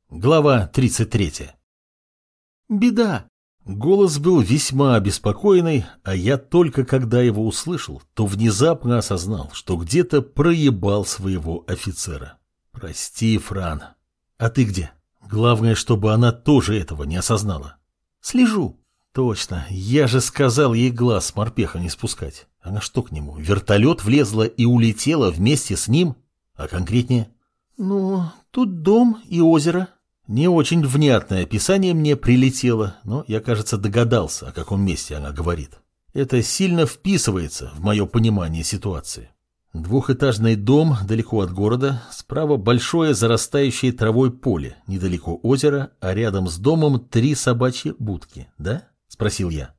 Глава 33. Беда. Голос был весьма обеспокоенный, а я только когда его услышал, то внезапно осознал, что где-то проебал своего офицера. Прости, Фран. А ты где? Главное, чтобы она тоже этого не осознала. Слежу. Точно, я же сказал ей глаз с морпеха не спускать. Она что к нему, вертолет влезла и улетела вместе с ним? А конкретнее? Тут дом и озеро. Не очень внятное описание мне прилетело, но я, кажется, догадался, о каком месте она говорит. Это сильно вписывается в мое понимание ситуации. Двухэтажный дом далеко от города, справа большое зарастающее травой поле, недалеко озера, а рядом с домом 3 собачьи будки, да? Спросил я.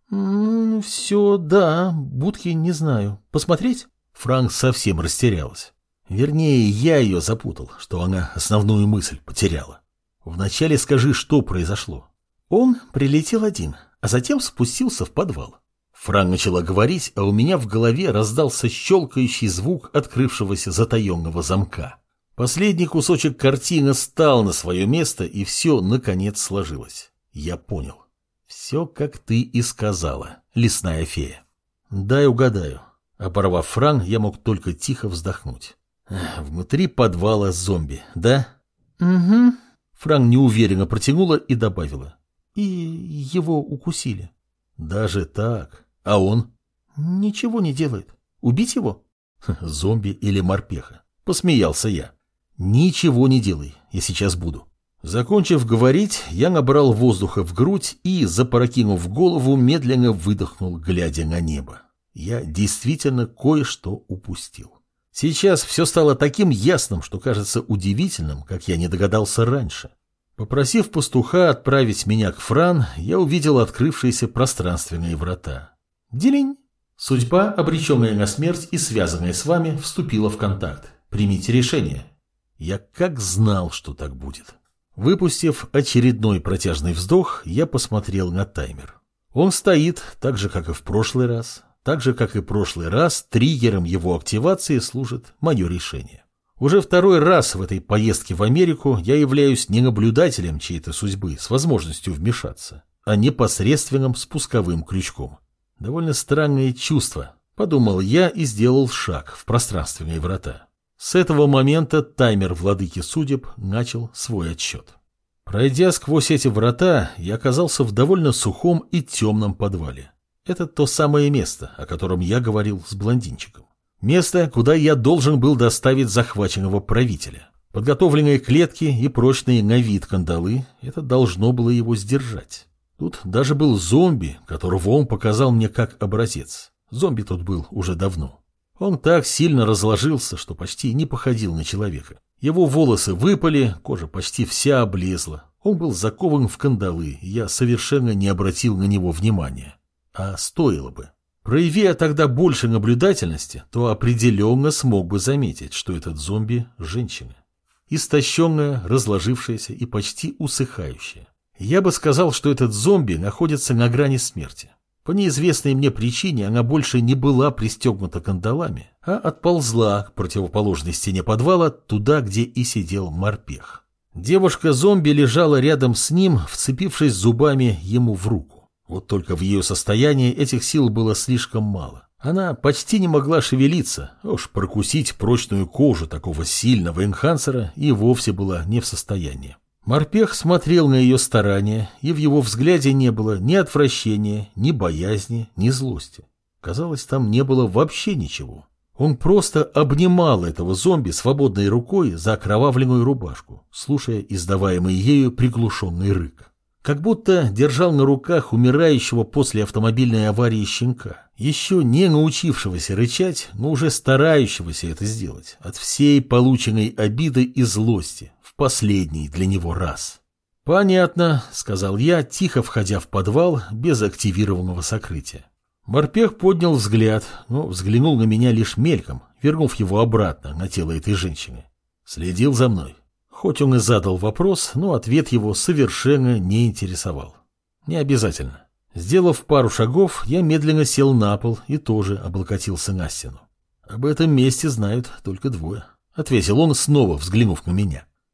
Все, да, будки не знаю. Посмотреть? Франк совсем растерялась. Вернее, я ее запутал, что она основную мысль потеряла. Вначале скажи, что произошло. Он прилетел один, а затем спустился в подвал. Фран начала говорить, а у меня в голове раздался щелкающий звук открывшегося затаенного замка. Последний кусочек картины стал на свое место, и все, наконец, сложилось. Я понял. Все, как ты и сказала, лесная фея. Дай угадаю. Оборвав Фран, я мог только тихо вздохнуть. Внутри подвала зомби, да? Угу. Фран неуверенно протянула и добавила. И его укусили. Даже так? А он? Ничего не делает. Убить его? Зомби или морпеха? Посмеялся я. Ничего не делай, я сейчас буду. Закончив говорить, я набрал воздуха в грудь и, запрокинув голову, медленно выдохнул, глядя на небо. Я действительно кое-что упустил. Сейчас все стало таким ясным, что кажется удивительным, как я не догадался раньше. Попросив пастуха отправить меня к Фран, я увидел открывшиеся пространственные врата. Делень. Судьба, обреченная на смерть и связанная с вами, вступила в контакт. Примите решение. Я как знал, что так будет. Выпустив очередной протяжный вздох, я посмотрел на таймер. Он стоит так же, как и в прошлый раз. Так же, как и прошлый раз, триггером его активации служит мое решение. Уже второй раз в этой поездке в Америку я являюсь не наблюдателем чьей-то судьбы с возможностью вмешаться, а непосредственным спусковым крючком. Довольно странное чувство, подумал я и сделал шаг в пространственные врата. С этого момента таймер владыки судеб начал свой отсчет. Пройдя сквозь эти врата, я оказался в довольно сухом и темном подвале. Это то самое место, о котором я говорил с блондинчиком. Место, куда я должен был доставить захваченного правителя. Подготовленные клетки и прочные на вид кандалы – это должно было его сдержать. Тут даже был зомби, которого он показал мне как образец. Зомби тут был уже давно. Он так сильно разложился, что почти не походил на человека. Его волосы выпали, кожа почти вся облезла. Он был закован в кандалы, и я совершенно не обратил на него внимания. А стоило бы. Прояви я тогда больше наблюдательности, то определенно смог бы заметить, что этот зомби – женщина. Истощенная, разложившаяся и почти усыхающая. Я бы сказал, что этот зомби находится на грани смерти. По неизвестной мне причине она больше не была пристегнута кандалами, а отползла к противоположной стене подвала, туда, где и сидел морпех. Девушка-зомби лежала рядом с ним, вцепившись зубами ему в руку. Вот только в ее состоянии этих сил было слишком мало. Она почти не могла шевелиться, а уж прокусить прочную кожу такого сильного энхансера и вовсе была не в состоянии. Морпех смотрел на ее старания, и в его взгляде не было ни отвращения, ни боязни, ни злости. Казалось, там не было вообще ничего. Он просто обнимал этого зомби свободной рукой за окровавленную рубашку, слушая издаваемый ею приглушенный рык. Как будто держал на руках умирающего после автомобильной аварии щенка, еще не научившегося рычать, но уже старающегося это сделать, от всей полученной обиды и злости, в последний для него раз. «Понятно», — сказал я, тихо входя в подвал без активированного сокрытия. Морпех поднял взгляд, но взглянул на меня лишь мельком, вернув его обратно на тело этой женщины. Следил за мной. Хоть он и задал вопрос, но ответ его совершенно не интересовал. Не обязательно. Сделав пару шагов, я медленно сел на пол и тоже облокотился на стену. Об этом месте знают только двое, — ответил он, снова взглянув на меня.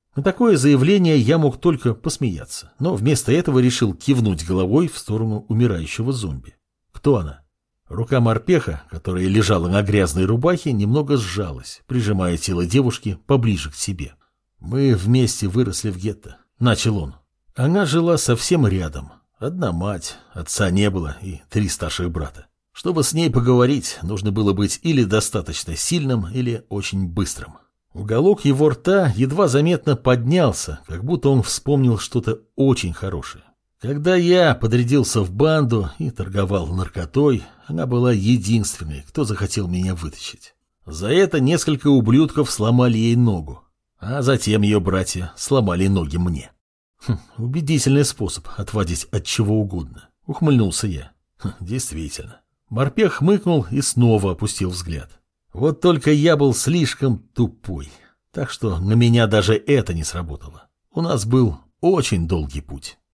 На такое заявление я мог только посмеяться, но вместо этого решил кивнуть головой в сторону умирающего зомби. Кто она? Рука морпеха, которая лежала на грязной рубахе, немного сжалась, прижимая тело девушки поближе к себе. «Мы вместе выросли в гетто», — начал он. Она жила совсем рядом. Одна мать, отца не было и 3 старших брата. Чтобы с ней поговорить, нужно было быть или достаточно сильным, или очень быстрым. Уголок его рта едва заметно поднялся, как будто он вспомнил что-то очень хорошее. Когда я подрядился в банду и торговал наркотой, она была единственной, кто захотел меня вытащить. За это несколько ублюдков сломали ей ногу, а затем ее братья сломали ноги мне. Убедительный способ отводить от чего угодно, ухмыльнулся я. Действительно. Морпех хмыкнул и снова опустил взгляд. Вот только я был слишком тупой, так что на меня даже это не сработало. У нас был очень долгий путь.